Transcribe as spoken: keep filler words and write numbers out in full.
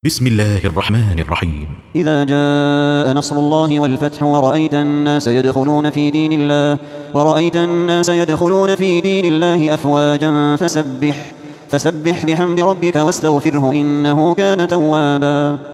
بسم الله الرحمن الرحيم. إذا جاء نصر الله والفتح ورأيت الناس يدخلون في دين الله ورأيت الناس يدخلون في دين الله أفواجا فسبح فسبح بحمد ربك واستغفره إنه كان توابا.